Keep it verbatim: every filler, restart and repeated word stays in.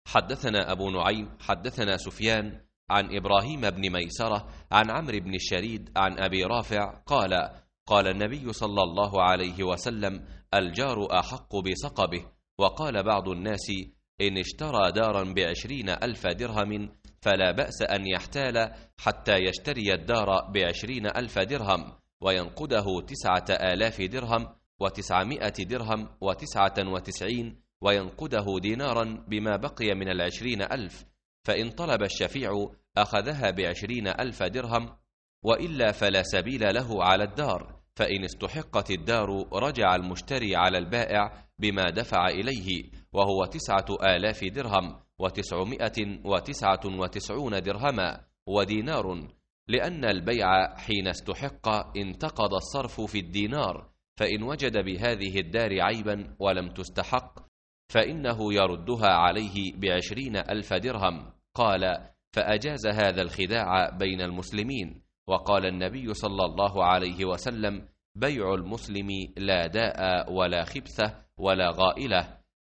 حدثنا أبو نعيم حدثنا سفيان عن إبراهيم بن ميسرة عن عمرو بن الشريد عن أبي رافع قال قال النبي صلى الله عليه وسلم الجار أحق بسقبه. وقال بعض الناس إن اشترى دارا بعشرين ألف درهم فلا بأس أن يحتال حتى يشتري الدار بعشرين ألف درهم وينقده تسعة آلاف درهم وتسعمائة درهم وتسعة وتسعين وينقده دينارا بما بقي من العشرين ألف، فإن طلب الشفيع أخذها بعشرين ألف درهم، وإلا فلا سبيل له على الدار، فإن استحقت الدار رجع المشتري على البائع بما دفع إليه وهو تسعة آلاف درهم وتسعمائة وتسعة وتسعون درهما ودينار، لأن البيع حين استحق انتقض الصرف في الدينار، فإن وجد بهذه الدار عيبا ولم تستحق فإنه يردها عليه بعشرين ألف درهم. قال فأجاز هذا الخداع بين المسلمين. وقال النبي صلى الله عليه وسلم بيع المسلم لا داء ولا خبثة ولا غائلة.